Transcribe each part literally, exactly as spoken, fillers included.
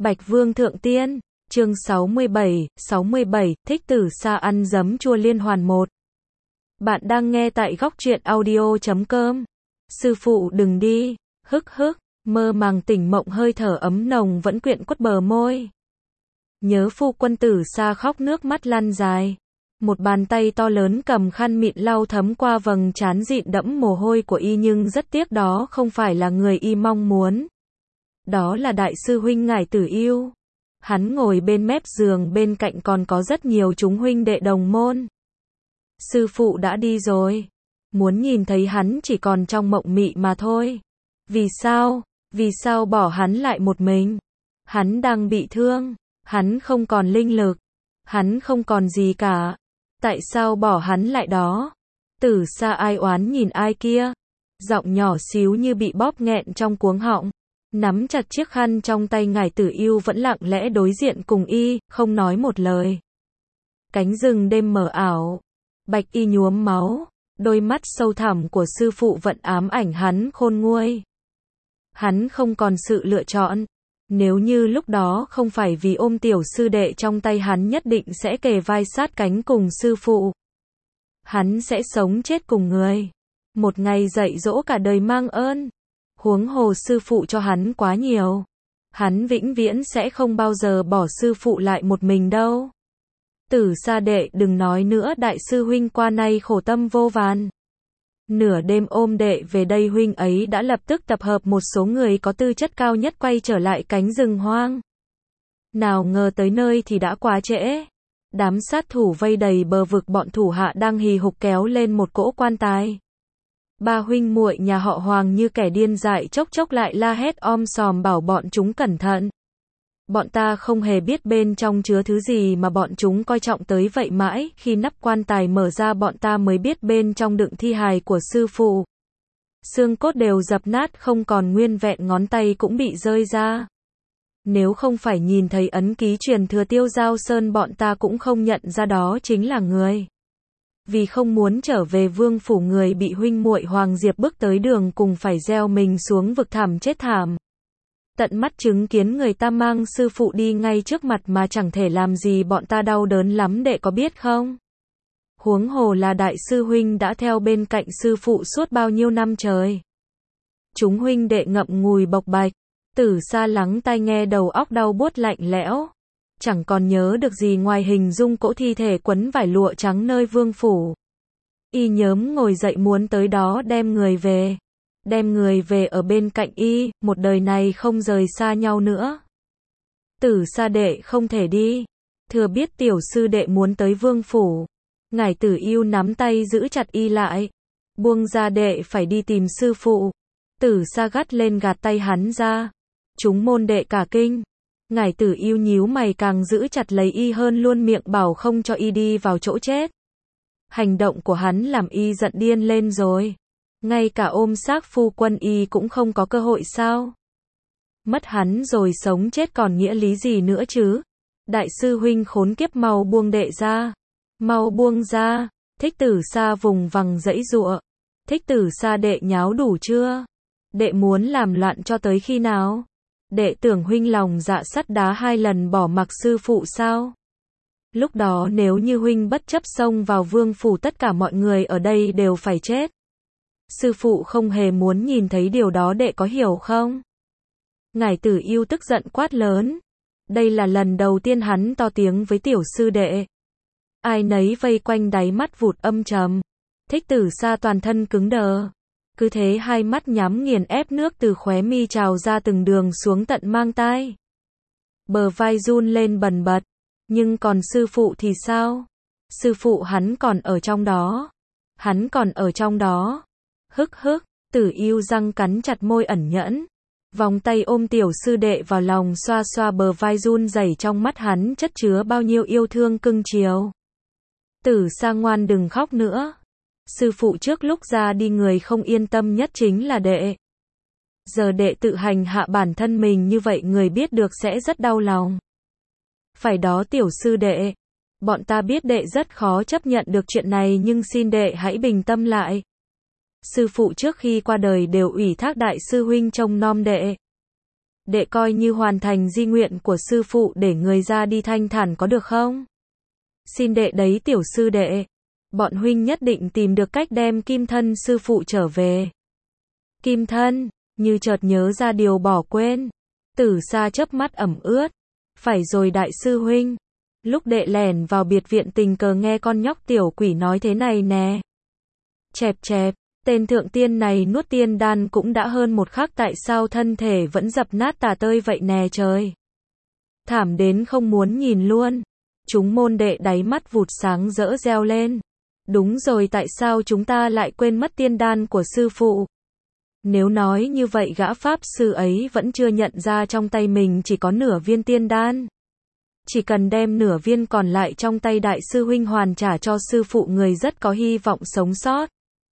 Bạch Vương Thượng Tiên, chương sáu mươi bảy, sáu mươi bảy, Thích Tử Sa ăn giấm chua liên hoàn một. Bạn đang nghe tại góc truyện audio chấm com. Sư phụ đừng đi, hức hức, mơ màng tỉnh mộng hơi thở ấm nồng vẫn quyện quất bờ môi. Nhớ phu quân Tử Sa khóc nước mắt lăn dài. Một bàn tay to lớn cầm khăn mịn lau thấm qua vầng trán dịn đẫm mồ hôi của y, nhưng rất tiếc đó không phải là người y mong muốn. Đó là đại sư huynh Ngải Tử Yêu. Hắn ngồi bên mép giường, bên cạnh còn có rất nhiều chúng huynh đệ đồng môn. Sư phụ đã đi rồi. Muốn nhìn thấy hắn chỉ còn trong mộng mị mà thôi. Vì sao? Vì sao bỏ hắn lại một mình? Hắn đang bị thương. Hắn không còn linh lực. Hắn không còn gì cả. Tại sao bỏ hắn lại đó? Tử Sa ai oán nhìn ai kia. Giọng nhỏ xíu như bị bóp nghẹn trong cuống họng. Nắm chặt chiếc khăn trong tay, Ngải Tử Yêu vẫn lặng lẽ đối diện cùng y, không nói một lời. Cánh rừng đêm mờ ảo. Bạch y nhuốm máu. Đôi mắt sâu thẳm của sư phụ vẫn ám ảnh hắn khôn nguôi. Hắn không còn sự lựa chọn. Nếu như lúc đó không phải vì ôm tiểu sư đệ trong tay, hắn nhất định sẽ kề vai sát cánh cùng sư phụ. Hắn sẽ sống chết cùng người. Một ngày dạy dỗ cả đời mang ơn. Huống hồ sư phụ cho hắn quá nhiều. Hắn vĩnh viễn sẽ không bao giờ bỏ sư phụ lại một mình đâu. Tử Sa đệ đừng nói nữa, đại sư huynh qua nay khổ tâm vô vàn. Nửa đêm ôm đệ về đây, huynh ấy đã lập tức tập hợp một số người có tư chất cao nhất quay trở lại cánh rừng hoang. Nào ngờ tới nơi thì đã quá trễ. Đám sát thủ vây đầy bờ vực, bọn thủ hạ đang hì hục kéo lên một cỗ quan tài. Ba huynh muội nhà họ Hoàng như kẻ điên dại chốc chốc lại la hét om sòm bảo bọn chúng cẩn thận. Bọn ta không hề biết bên trong chứa thứ gì mà bọn chúng coi trọng tới vậy, mãi khi nắp quan tài mở ra bọn ta mới biết bên trong đựng thi hài của sư phụ. Xương cốt đều dập nát không còn nguyên vẹn, ngón tay cũng bị rơi ra. Nếu không phải nhìn thấy ấn ký truyền thừa Tiêu Giao Sơn, bọn ta cũng không nhận ra đó chính là người. Vì không muốn trở về vương phủ, người bị huynh muội Hoàng Diệp bước tới đường cùng phải gieo mình xuống vực thẳm chết thảm. Tận mắt chứng kiến người ta mang sư phụ đi ngay trước mặt mà chẳng thể làm gì, bọn ta đau đớn lắm, đệ có biết không? Huống hồ là đại sư huynh đã theo bên cạnh sư phụ suốt bao nhiêu năm trời. Chúng huynh đệ ngậm ngùi bộc bạch. Tử Sa lắng tai nghe, đầu óc đau buốt lạnh lẽo. Chẳng còn nhớ được gì ngoài hình dung cỗ thi thể quấn vải lụa trắng nơi vương phủ. Y nhớm ngồi dậy muốn tới đó đem người về. Đem người về ở bên cạnh y, một đời này không rời xa nhau nữa. Tử Sa đệ không thể đi. Thừa biết tiểu sư đệ muốn tới vương phủ. Ngải Tử Yêu nắm tay giữ chặt y lại. Buông ra, đệ phải đi tìm sư phụ. Tử Sa gắt lên gạt tay hắn ra. Chúng môn đệ cả kinh. Ngải Tử Yêu nhíu mày càng giữ chặt lấy y hơn, luôn miệng bảo không cho y đi vào chỗ chết. Hành động của hắn làm y giận điên lên rồi. Ngay cả ôm xác phu quân y cũng không có cơ hội sao? Mất hắn rồi sống chết còn nghĩa lý gì nữa chứ? Đại sư huynh khốn kiếp, mau buông đệ ra. Mau buông ra. Thích Tử Sa vùng vằng giãy giụa. Thích Tử Sa đệ nháo đủ chưa? Đệ muốn làm loạn cho tới khi nào? Đệ tưởng huynh lòng dạ sắt đá hai lần bỏ mặc sư phụ sao? Lúc đó nếu như huynh bất chấp xông vào vương phủ, tất cả mọi người ở đây đều phải chết. Sư phụ không hề muốn nhìn thấy điều đó, đệ có hiểu không? Ngải Tử Yêu tức giận quát lớn. Đây là lần đầu tiên hắn to tiếng với tiểu sư đệ. Ai nấy vây quanh, đáy mắt vụt âm trầm. Thích Tử Sa toàn thân cứng đờ. Cứ thế hai mắt nhắm nghiền, ép nước từ khóe mi trào ra từng đường xuống tận mang tai. Bờ vai run lên bần bật. Nhưng còn sư phụ thì sao? Sư phụ hắn còn ở trong đó. Hắn còn ở trong đó. Hức hức, Tử Yêu răng cắn chặt môi ẩn nhẫn. Vòng tay ôm tiểu sư đệ vào lòng, xoa xoa bờ vai run rẩy, trong mắt hắn chất chứa bao nhiêu yêu thương cưng chiều. Tử Sa ngoan, đừng khóc nữa. Sư phụ trước lúc ra đi, người không yên tâm nhất chính là đệ. Giờ đệ tự hành hạ bản thân mình như vậy, người biết được sẽ rất đau lòng. Phải đó tiểu sư đệ. Bọn ta biết đệ rất khó chấp nhận được chuyện này, nhưng xin đệ hãy bình tâm lại. Sư phụ trước khi qua đời đều ủy thác đại sư huynh trông nom đệ. đệ coi như hoàn thành di nguyện của sư phụ để người ra đi thanh thản có được không? Xin đệ đấy tiểu sư đệ. Bọn huynh nhất định tìm được cách đem kim thân sư phụ trở về. Kim thân, như chợt nhớ ra điều bỏ quên. Tử Sa chớp mắt ẩm ướt. Phải rồi đại sư huynh. Lúc đệ lẻn vào biệt viện tình cờ nghe con nhóc tiểu quỷ nói thế này nè. Chẹp chẹp, tên thượng tiên này nuốt tiên đan cũng đã hơn một khắc, tại sao thân thể vẫn dập nát tả tơi vậy nè trời. Thảm đến không muốn nhìn luôn. Chúng môn đệ đáy mắt vụt sáng rỡ reo lên. Đúng rồi, tại sao chúng ta lại quên mất tiên đan của sư phụ? Nếu nói như vậy gã pháp sư ấy vẫn chưa nhận ra trong tay mình chỉ có nửa viên tiên đan. Chỉ cần đem nửa viên còn lại trong tay đại sư huynh hoàn trả cho sư phụ, người rất có hy vọng sống sót.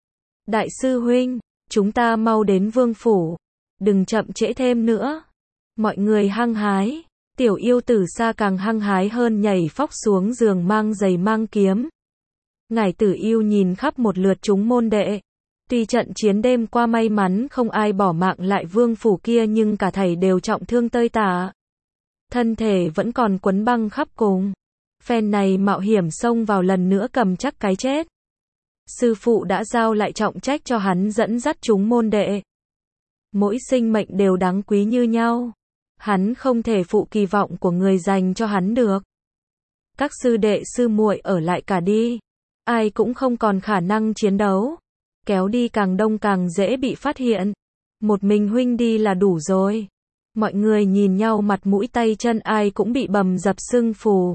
Đại sư huynh, chúng ta mau đến vương phủ. Đừng chậm trễ thêm nữa. Mọi người hăng hái. Tiểu yêu Tử Sa càng hăng hái hơn, nhảy phóc xuống giường mang giày mang kiếm. Ngải Tử Yêu nhìn khắp một lượt chúng môn đệ. Tuy trận chiến đêm qua may mắn không ai bỏ mạng lại vương phủ kia, nhưng cả thảy đều trọng thương tơi tả. Thân thể vẫn còn quấn băng khắp cùng. Phen này mạo hiểm xông vào lần nữa cầm chắc cái chết. Sư phụ đã giao lại trọng trách cho hắn dẫn dắt chúng môn đệ. Mỗi sinh mệnh đều đáng quý như nhau. Hắn không thể phụ kỳ vọng của người dành cho hắn được. Các sư đệ sư muội ở lại cả đi. Ai cũng không còn khả năng chiến đấu. Kéo đi càng đông càng dễ bị phát hiện. Một mình huynh đi là đủ rồi. Mọi người nhìn nhau, mặt mũi tay chân ai cũng bị bầm dập sưng phù.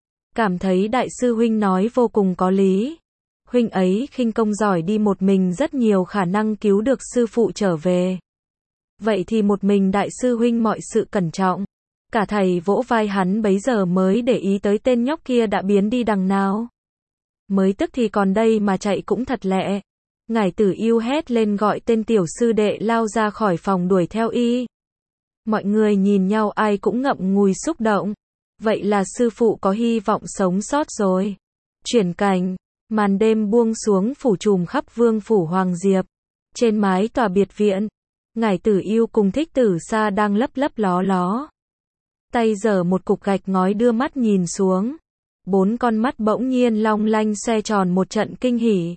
Cảm thấy đại sư huynh nói vô cùng có lý. Huynh ấy khinh công giỏi, đi một mình rất nhiều khả năng cứu được sư phụ trở về. Vậy thì một mình đại sư huynh mọi sự cẩn trọng. Cả thầy vỗ vai hắn, bấy giờ mới để ý tới tên nhóc kia đã biến đi đằng nào. Mới tức thì còn đây mà chạy cũng thật lẹ. Ngải Tử Yêu hét lên gọi tên tiểu sư đệ lao ra khỏi phòng đuổi theo y. Mọi người nhìn nhau ai cũng ngậm ngùi xúc động. Vậy là sư phụ có hy vọng sống sót rồi. Chuyển cảnh, màn đêm buông xuống phủ trùm khắp vương phủ Hoàng Diệp. Trên mái tòa biệt viện, Ngải Tử Yêu cùng Thích Tử Sa đang lấp lấp ló ló. Tay giở một cục gạch ngói đưa mắt nhìn xuống. Bốn con mắt bỗng nhiên long lanh xoe tròn một trận kinh hỉ.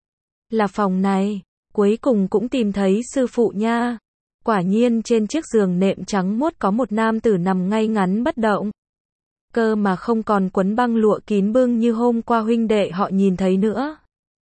Là phòng này, cuối cùng cũng tìm thấy sư phụ nha. Quả nhiên trên chiếc giường nệm trắng muốt có một nam tử nằm ngay ngắn bất động. Cơ mà không còn quấn băng lụa kín bưng như hôm qua huynh đệ họ nhìn thấy nữa.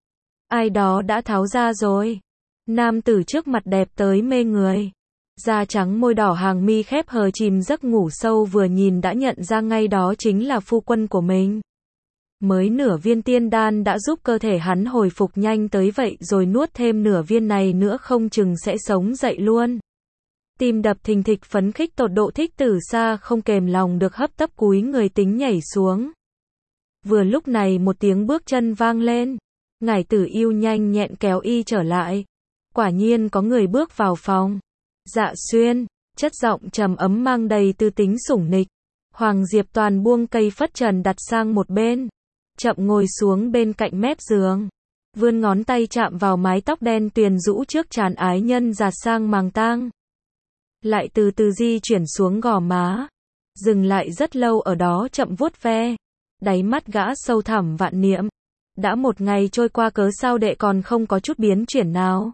Ai đó đã tháo ra rồi. Nam tử trước mặt đẹp tới mê người. Da trắng môi đỏ, hàng mi khép hờ, chìm giấc ngủ sâu, vừa nhìn đã nhận ra ngay đó chính là phu quân của mình. Mới nửa viên tiên đan đã giúp cơ thể hắn hồi phục nhanh tới vậy, rồi nuốt thêm nửa viên này nữa không chừng sẽ sống dậy luôn. Tim đập thình thịch phấn khích tột độ, Thích Tử Sa không kềm lòng được hấp tấp cúi người tính nhảy xuống. Vừa lúc này một tiếng bước chân vang lên. Ngải Tử Yêu nhanh nhẹn kéo y trở lại. Quả nhiên có người bước vào phòng. Dạ Xuyên, chất giọng trầm ấm mang đầy tư tính sủng nịch. Hoàng Diệp toàn buông cây phất trần đặt sang một bên. Chậm ngồi xuống bên cạnh mép giường. Vươn ngón tay chạm vào mái tóc đen tuyền rũ trước trán ái nhân giạt sang màng tang. Lại từ từ di chuyển xuống gò má. Dừng lại rất lâu ở đó chậm vuốt ve. Đáy mắt gã sâu thẳm vạn niệm. Đã một ngày trôi qua cớ sao đệ còn không có chút biến chuyển nào?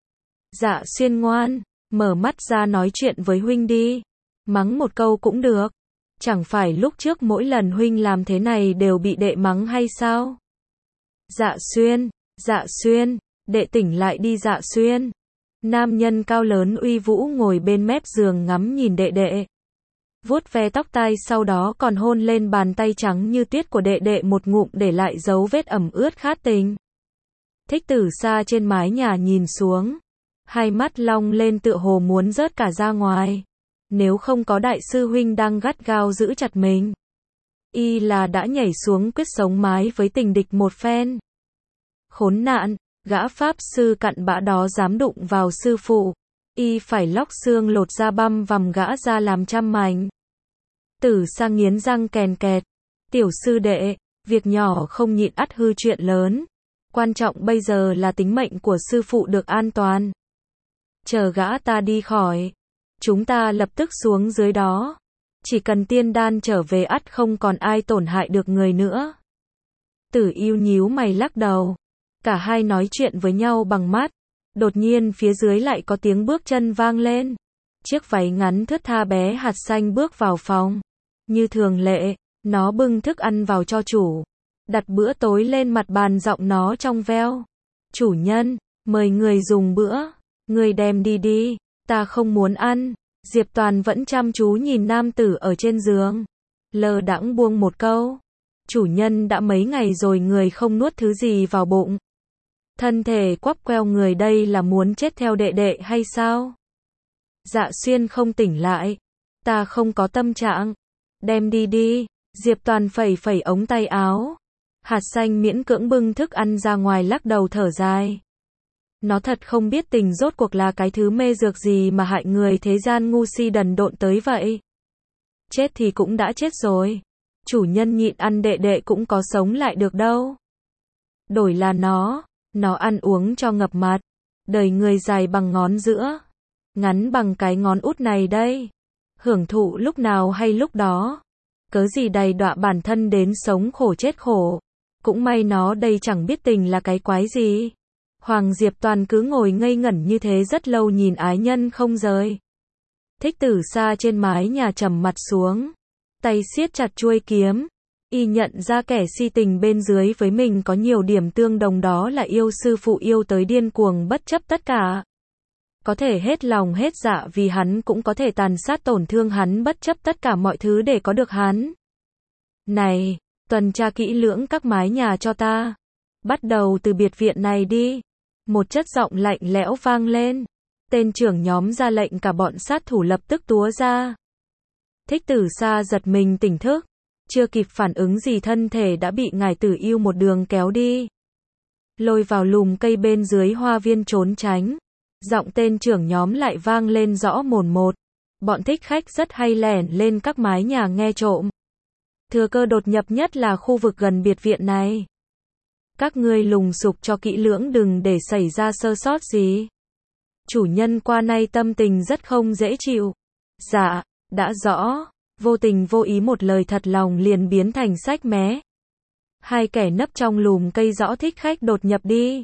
Dạ Xuyên ngoan, mở mắt ra nói chuyện với huynh đi. Mắng một câu cũng được. Chẳng phải lúc trước mỗi lần huynh làm thế này đều bị đệ mắng hay sao? Dạ Xuyên, Dạ Xuyên, đệ tỉnh lại đi Dạ Xuyên. Nam nhân cao lớn uy vũ ngồi bên mép giường ngắm nhìn đệ đệ. Vuốt ve tóc tai, sau đó còn hôn lên bàn tay trắng như tuyết của đệ đệ một ngụm, để lại dấu vết ẩm ướt khát tình. Thích Tử Sa trên mái nhà nhìn xuống. Hai mắt long lên tựa hồ muốn rớt cả ra ngoài. Nếu không có đại sư huynh đang gắt gao giữ chặt mình, y là đã nhảy xuống quyết sống mái với tình địch một phen. Khốn nạn, gã pháp sư cặn bã đó dám đụng vào sư phụ. Y phải lóc xương lột da băm vằm gã ra làm trăm mảnh. Tử Sa nghiến răng kèn kẹt. Tiểu sư đệ, việc nhỏ không nhịn ắt hư chuyện lớn. Quan trọng bây giờ là tính mệnh của sư phụ được an toàn. Chờ gã ta đi khỏi. Chúng ta lập tức xuống dưới đó. Chỉ cần tiên đan trở về ắt không còn ai tổn hại được người nữa. Tử Yêu nhíu mày lắc đầu. Cả hai nói chuyện với nhau bằng mắt. Đột nhiên phía dưới lại có tiếng bước chân vang lên. Chiếc váy ngắn thướt tha bé hạt xanh bước vào phòng. Như thường lệ, nó bưng thức ăn vào cho chủ. Đặt bữa tối lên mặt bàn, giọng nó trong veo. Chủ nhân, mời người dùng bữa. Người đem đi đi, ta không muốn ăn. Diệp Toàn vẫn chăm chú nhìn nam tử ở trên giường. Lơ đãng buông một câu. Chủ nhân đã mấy ngày rồi người không nuốt thứ gì vào bụng. Thân thể quắp queo người đây là muốn chết theo đệ đệ hay sao? Dạ Xuyên không tỉnh lại. Ta không có tâm trạng. Đem đi đi. Diệp Toàn phẩy phẩy ống tay áo. Hạt xanh miễn cưỡng bưng thức ăn ra ngoài, lắc đầu thở dài. Nó thật không biết tình rốt cuộc là cái thứ mê dược gì mà hại người thế gian ngu si đần độn tới vậy. Chết thì cũng đã chết rồi. Chủ nhân nhịn ăn đệ đệ cũng có sống lại được đâu. Đổi là nó, nó ăn uống cho ngập mặt. Đời người dài bằng ngón giữa, ngắn bằng cái ngón út này đây. Hưởng thụ lúc nào hay lúc đó. Cớ gì đầy đọa bản thân đến sống khổ chết khổ. Cũng may nó đây chẳng biết tình là cái quái gì. Hoàng Diệp Toàn cứ ngồi ngây ngẩn như thế rất lâu, nhìn ái nhân không rời. Thích Tử Sa trên mái nhà trầm mặt xuống, tay siết chặt chuôi kiếm. Y nhận ra kẻ si tình bên dưới với mình có nhiều điểm tương đồng, đó là yêu sư phụ, yêu tới điên cuồng bất chấp tất cả. Có thể hết lòng hết dạ vì hắn, cũng có thể tàn sát tổn thương hắn bất chấp tất cả mọi thứ để có được hắn. Này, tuần tra kỹ lưỡng các mái nhà cho ta. Bắt đầu từ biệt viện này đi. Một chất giọng lạnh lẽo vang lên. Tên trưởng nhóm ra lệnh, cả bọn sát thủ lập tức túa ra. Thích Tử Sa giật mình tỉnh thức. Chưa kịp phản ứng gì, thân thể đã bị ngải Tử Yêu một đường kéo đi. Lôi vào lùm cây bên dưới hoa viên trốn tránh. Giọng tên trưởng nhóm lại vang lên rõ mồn một. Bọn thích khách rất hay lẻn lên các mái nhà nghe trộm. Thừa cơ đột nhập, nhất là khu vực gần biệt viện này. Các ngươi lùng sục cho kỹ lưỡng, đừng để xảy ra sơ sót gì. Chủ nhân qua nay tâm tình rất không dễ chịu. Dạ, đã rõ. Vô tình vô ý một lời thật lòng liền biến thành sách mé. Hai kẻ nấp trong lùm cây rõ thích khách đột nhập đi.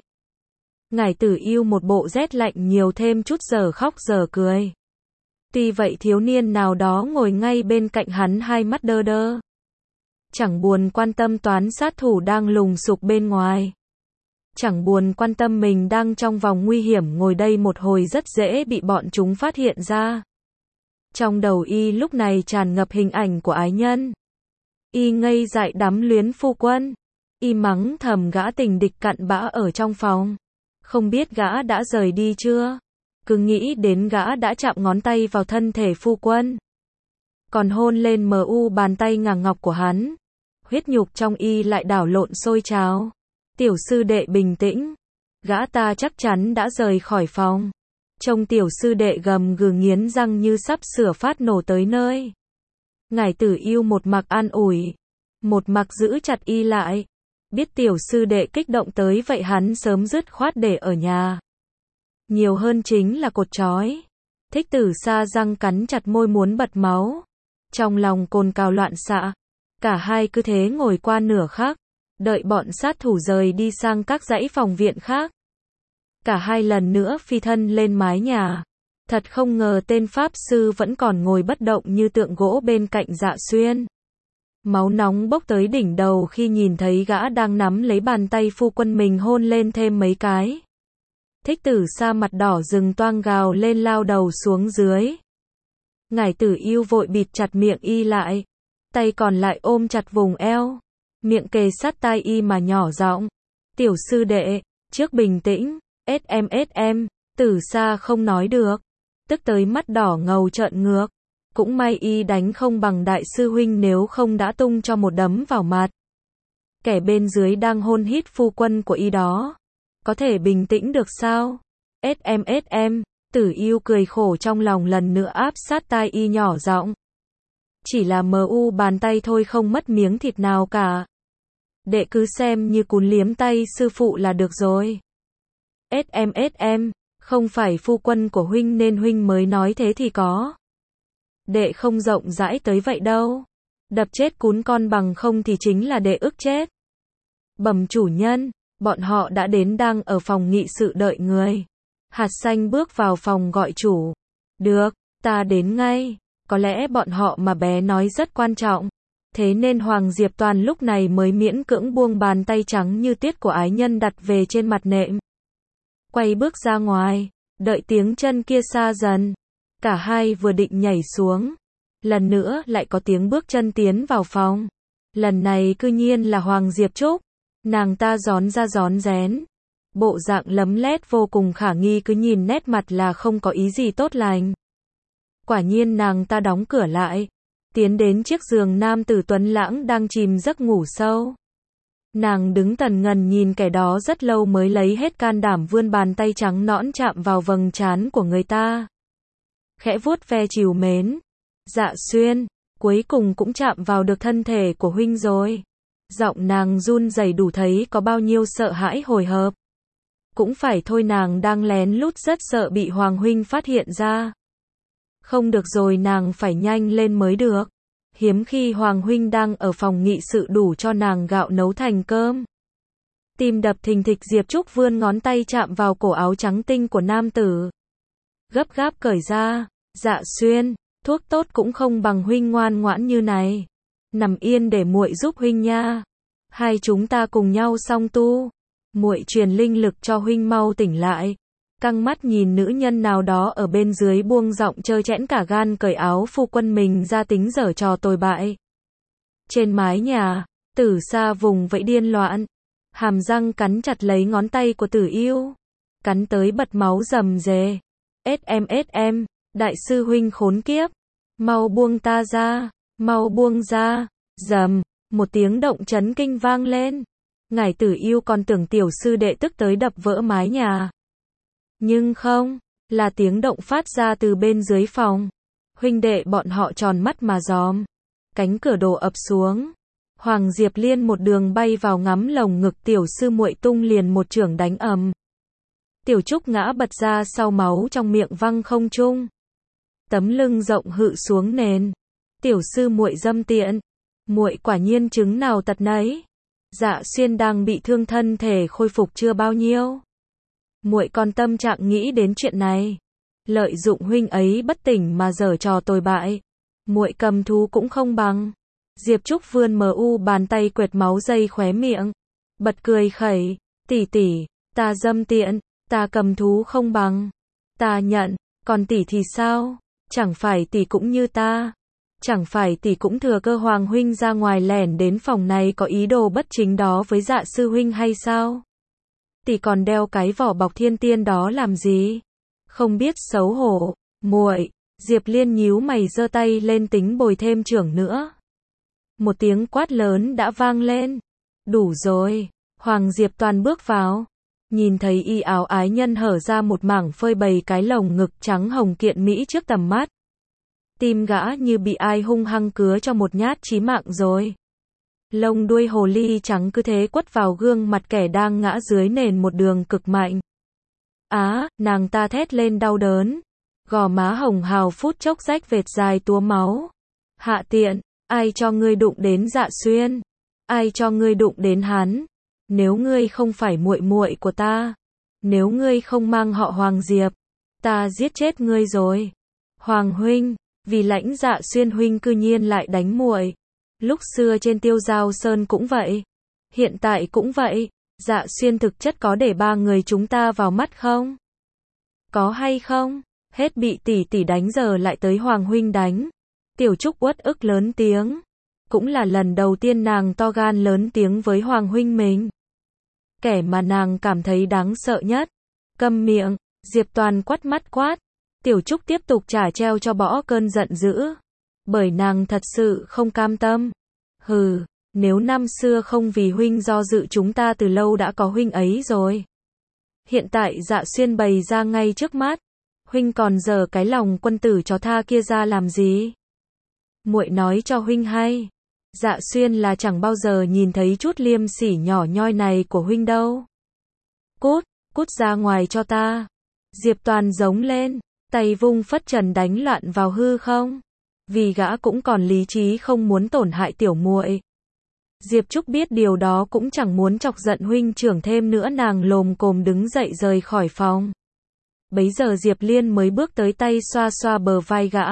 Ngải Tử Yêu một bộ rét lạnh, nhiều thêm chút giờ khóc giờ cười. Tuy vậy thiếu niên nào đó ngồi ngay bên cạnh hắn, hai mắt đơ đơ. Chẳng buồn quan tâm toán sát thủ đang lùng sục bên ngoài. Chẳng buồn quan tâm mình đang trong vòng nguy hiểm, ngồi đây một hồi rất dễ bị bọn chúng phát hiện ra. Trong đầu y lúc này tràn ngập hình ảnh của ái nhân. Y ngây dại đắm luyến phu quân. Y mắng thầm gã tình địch cặn bã ở trong phòng. Không biết gã đã rời đi chưa? Cứ nghĩ đến gã đã chạm ngón tay vào thân thể phu quân. Còn hôn lên mờ u bàn tay ngà ngọc của hắn. Huyết nhục trong y lại đảo lộn sôi trào. Tiểu sư đệ bình tĩnh. Gã ta chắc chắn đã rời khỏi phòng. Trông tiểu sư đệ gầm gừ nghiến răng như sắp sửa phát nổ tới nơi. Ngải Tử Yêu một mặt an ủi, một mặt giữ chặt y lại. Biết tiểu sư đệ kích động tới vậy, hắn sớm dứt khoát để ở nhà. Nhiều hơn chính là cột trói. Thích Tử Sa răng cắn chặt môi muốn bật máu. Trong lòng cồn cào loạn xạ. Cả hai cứ thế ngồi qua nửa khắc, đợi bọn sát thủ rời đi sang các dãy phòng viện khác. Cả hai lần nữa phi thân lên mái nhà. Thật không ngờ tên pháp sư vẫn còn ngồi bất động như tượng gỗ bên cạnh Dạ Xuyên. Máu nóng bốc tới đỉnh đầu khi nhìn thấy gã đang nắm lấy bàn tay phu quân mình hôn lên thêm mấy cái. Thích Tử Sa mặt đỏ rừng toang gào lên, lao đầu xuống dưới. Ngải Tử Yêu vội bịt chặt miệng y lại. Tay còn lại ôm chặt vùng eo. Miệng kề sát tai y mà nhỏ giọng. Tiểu sư đệ, trước bình tĩnh. ét em ét em, Tử Sa không nói được. Tức tới mắt đỏ ngầu trợn ngược. Cũng may y đánh không bằng đại sư huynh, nếu không đã tung cho một đấm vào mặt. Kẻ bên dưới đang hôn hít phu quân của y đó. Có thể bình tĩnh được sao? ét em ét em, Tử Yêu cười khổ trong lòng, lần nữa áp sát tai y nhỏ giọng. Chỉ là mờ u bàn tay thôi, không mất miếng thịt nào cả. Đệ cứ xem như cún liếm tay sư phụ là được rồi. ét em ét em, Không phải phu quân của huynh nên huynh mới nói thế thì có. Đệ không rộng rãi tới vậy đâu. Đập chết cún con bằng không thì chính là đệ ức chết. Bẩm chủ nhân, bọn họ đã đến đang ở phòng nghị sự đợi người. Hạt xanh bước vào phòng gọi chủ. Được, ta đến ngay. Có lẽ bọn họ mà bé nói rất quan trọng. Thế nên Hoàng Diệp Toàn lúc này mới miễn cưỡng buông bàn tay trắng như tiết của ái nhân đặt về trên mặt nệm. Quay bước ra ngoài, đợi tiếng chân kia xa dần. Cả hai vừa định nhảy xuống. Lần nữa lại có tiếng bước chân tiến vào phòng. Lần này cư nhiên là Hoàng Diệp Trúc. Nàng ta gión ra gión rén. Bộ dạng lấm lét vô cùng khả nghi, cứ nhìn nét mặt là không có ý gì tốt lành. Quả nhiên nàng ta đóng cửa lại. Tiến đến chiếc giường nam tử tuấn lãng đang chìm giấc ngủ sâu. Nàng đứng tần ngần nhìn kẻ đó rất lâu mới lấy hết can đảm vươn bàn tay trắng nõn chạm vào vầng trán của người ta. Khẽ vuốt ve trìu mến. Dạ Xuyên, cuối cùng cũng chạm vào được thân thể của huynh rồi. Giọng nàng run rẩy đủ thấy có bao nhiêu sợ hãi hồi hộp. Cũng phải thôi, nàng đang lén lút rất sợ bị Hoàng huynh phát hiện ra. Không được rồi, nàng phải nhanh lên mới được. Hiếm khi Hoàng huynh đang ở phòng nghị sự đủ cho nàng gạo nấu thành cơm. Tim đập thình thịch, Diệp Trúc vươn ngón tay chạm vào cổ áo trắng tinh của nam tử. Gấp gáp cởi ra. Dạ Xuyên, thuốc tốt cũng không bằng huynh ngoan ngoãn như này. Nằm yên để muội giúp huynh nha. Hai chúng ta cùng nhau song tu. Muội truyền linh lực cho huynh mau tỉnh lại. Căng mắt nhìn nữ nhân nào đó ở bên dưới buông giọng trơ trẽn cả gan cởi áo phu quân mình ra tính giở trò tồi bại. Trên mái nhà, Tử Sa vùng vẫy điên loạn. Hàm răng cắn chặt lấy ngón tay của Tử Yêu. Cắn tới bật máu rầm rề. Ết em ết em, đại sư huynh khốn kiếp. Mau buông ta ra, mau buông ra. Rầm, một tiếng động chấn kinh vang lên. Ngải Tử Yêu còn tưởng tiểu sư đệ tức tới đập vỡ mái nhà. Nhưng không, là tiếng động phát ra từ bên dưới phòng. Huynh đệ bọn họ tròn mắt mà dòm. Cánh cửa đổ ập xuống. Hoàng Diệp Liên một đường bay vào ngắm lồng ngực tiểu sư muội, tung liền một chưởng đánh ầm. Tiểu Trúc ngã bật ra sau, máu trong miệng văng không trung. Tấm lưng rộng hự xuống nền. Tiểu sư muội dâm tiện. Muội quả nhiên chứng nào tật nấy. Dạ Xuyên đang bị thương, thân thể khôi phục chưa bao nhiêu. Muội còn tâm trạng nghĩ đến chuyện này. Lợi dụng huynh ấy bất tỉnh mà giở trò tồi bại. Muội cầm thú cũng không bằng. Diệp Trúc vươn mờ u bàn tay quệt máu dây khóe miệng. Bật cười khẩy. Tỷ tỷ, ta dâm tiện, ta cầm thú không bằng. Ta nhận, còn tỷ thì sao? Chẳng phải tỷ cũng như ta. Chẳng phải tỷ cũng thừa cơ Hoàng huynh ra ngoài lẻn đến phòng này có ý đồ bất chính đó với Dạ sư huynh hay sao? Tỷ còn đeo cái vỏ bọc thiên tiên đó làm gì? Không biết xấu hổ. Muội. Diệp Liên nhíu mày giơ tay lên tính bồi thêm chưởng nữa. Một tiếng quát lớn đã vang lên. Đủ rồi. Hoàng Diệp Toàn bước vào. Nhìn thấy y áo ái nhân hở ra một mảng phơi bày cái lồng ngực trắng hồng kiện mỹ trước tầm mắt. Tim gã như bị ai hung hăng cứa cho một nhát chí mạng rồi. Lông đuôi hồ ly trắng cứ thế quất vào gương mặt kẻ đang ngã dưới nền một đường cực mạnh. Á, nàng ta thét lên đau đớn. Gò má hồng hào phút chốc rách vệt dài túa máu. Hạ tiện, ai cho ngươi đụng đến Dạ Xuyên? Ai cho ngươi đụng đến hắn? Nếu ngươi không phải muội muội của ta, nếu ngươi không mang họ Hoàng Diệp, ta giết chết ngươi rồi. Hoàng huynh, vì lãnh Dạ Xuyên huynh cư nhiên lại đánh muội. Lúc xưa trên Tiêu Giao Sơn cũng vậy, hiện tại cũng vậy. Dạ Xuyên thực chất có để ba người chúng ta vào mắt không? Có hay không? Hết bị tỷ tỷ đánh giờ lại tới Hoàng huynh đánh. Tiểu Trúc uất ức lớn tiếng. Cũng là lần đầu tiên nàng to gan lớn tiếng với Hoàng huynh mình. Kẻ mà nàng cảm thấy đáng sợ nhất. Câm miệng. Diệp Toàn quắt mắt quát. Tiểu Trúc tiếp tục trả treo cho bỏ cơn giận dữ. Bởi nàng thật sự không cam tâm. Hừ, nếu năm xưa không vì huynh do dự chúng ta từ lâu đã có huynh ấy rồi. Hiện tại Dạ Xuyên bày ra ngay trước mắt. Huynh còn giở cái lòng quân tử chó tha kia ra làm gì? Muội nói cho huynh hay. Dạ Xuyên là chẳng bao giờ nhìn thấy chút liêm sỉ nhỏ nhoi này của huynh đâu. Cút, cút ra ngoài cho ta. Diệp Toàn giống lên, tay vung phất trần đánh loạn vào hư không. Vì gã cũng còn lý trí không muốn tổn hại tiểu muội. Diệp Trúc biết điều đó cũng chẳng muốn chọc giận huynh trưởng thêm nữa, nàng lồm cồm đứng dậy rời khỏi phòng. Bấy giờ Diệp Liên mới bước tới, tay xoa xoa bờ vai gã.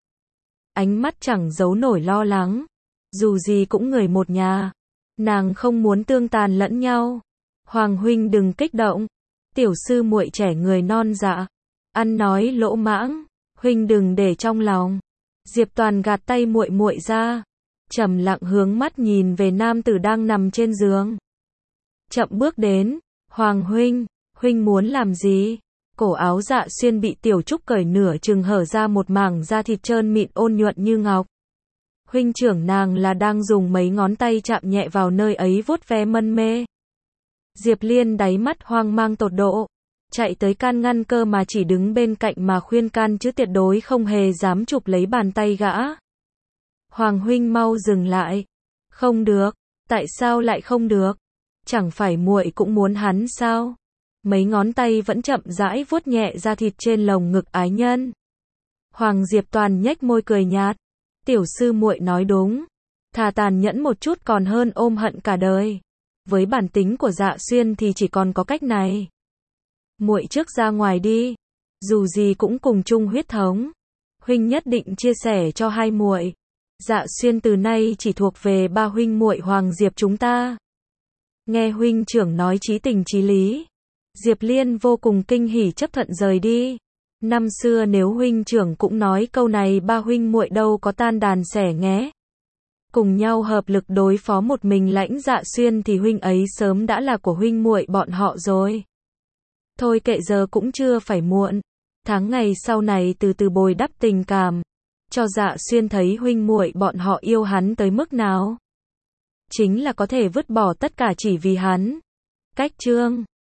Ánh mắt chẳng giấu nổi lo lắng. Dù gì cũng người một nhà. Nàng không muốn tương tàn lẫn nhau. Hoàng huynh đừng kích động. Tiểu sư muội trẻ người non dạ. Ăn nói lỗ mãng. Huynh đừng để trong lòng. Diệp Toàn gạt tay muội muội ra. Trầm lặng hướng mắt nhìn về nam tử đang nằm trên giường. Chậm bước đến. Hoàng huynh, huynh muốn làm gì? Cổ áo Dạ Xuyên bị Tiểu Trúc cởi nửa chừng, hở ra một mảng da thịt trơn mịn ôn nhuận như ngọc. Huynh trưởng nàng là đang dùng mấy ngón tay chạm nhẹ vào nơi ấy vuốt ve mân mê. Diệp Liên đáy mắt hoang mang tột độ. Chạy tới can ngăn cơ mà chỉ đứng bên cạnh mà khuyên can chứ tuyệt đối không hề dám chụp lấy bàn tay gã. Hoàng huynh mau dừng lại. Không được. Tại sao lại không được? Chẳng phải muội cũng muốn hắn sao? Mấy ngón tay vẫn chậm rãi vuốt nhẹ da thịt trên lồng ngực ái nhân. Hoàng Diệp Toàn nhếch môi cười nhạt. Tiểu sư muội nói đúng. Thà tàn nhẫn một chút còn hơn ôm hận cả đời. Với bản tính của Dạ Xuyên thì chỉ còn có cách này. Muội trước ra ngoài đi. Dù gì cũng cùng chung huyết thống. Huynh nhất định chia sẻ cho hai muội. Dạ Xuyên từ nay chỉ thuộc về ba huynh muội Hoàng Diệp chúng ta. Nghe huynh trưởng nói chí tình chí lý. Diệp Liên vô cùng kinh hỉ chấp thuận rời đi. Năm xưa nếu huynh trưởng cũng nói câu này, ba huynh muội đâu có tan đàn xẻ nghé. Cùng nhau hợp lực đối phó một mình Lãnh Dạ Xuyên thì huynh ấy sớm đã là của huynh muội bọn họ rồi. Thôi kệ, giờ cũng chưa phải muộn. Tháng ngày sau này từ từ bồi đắp tình cảm. Cho Dạ Xuyên thấy huynh muội bọn họ yêu hắn tới mức nào. Chính là có thể vứt bỏ tất cả chỉ vì hắn. Cách chương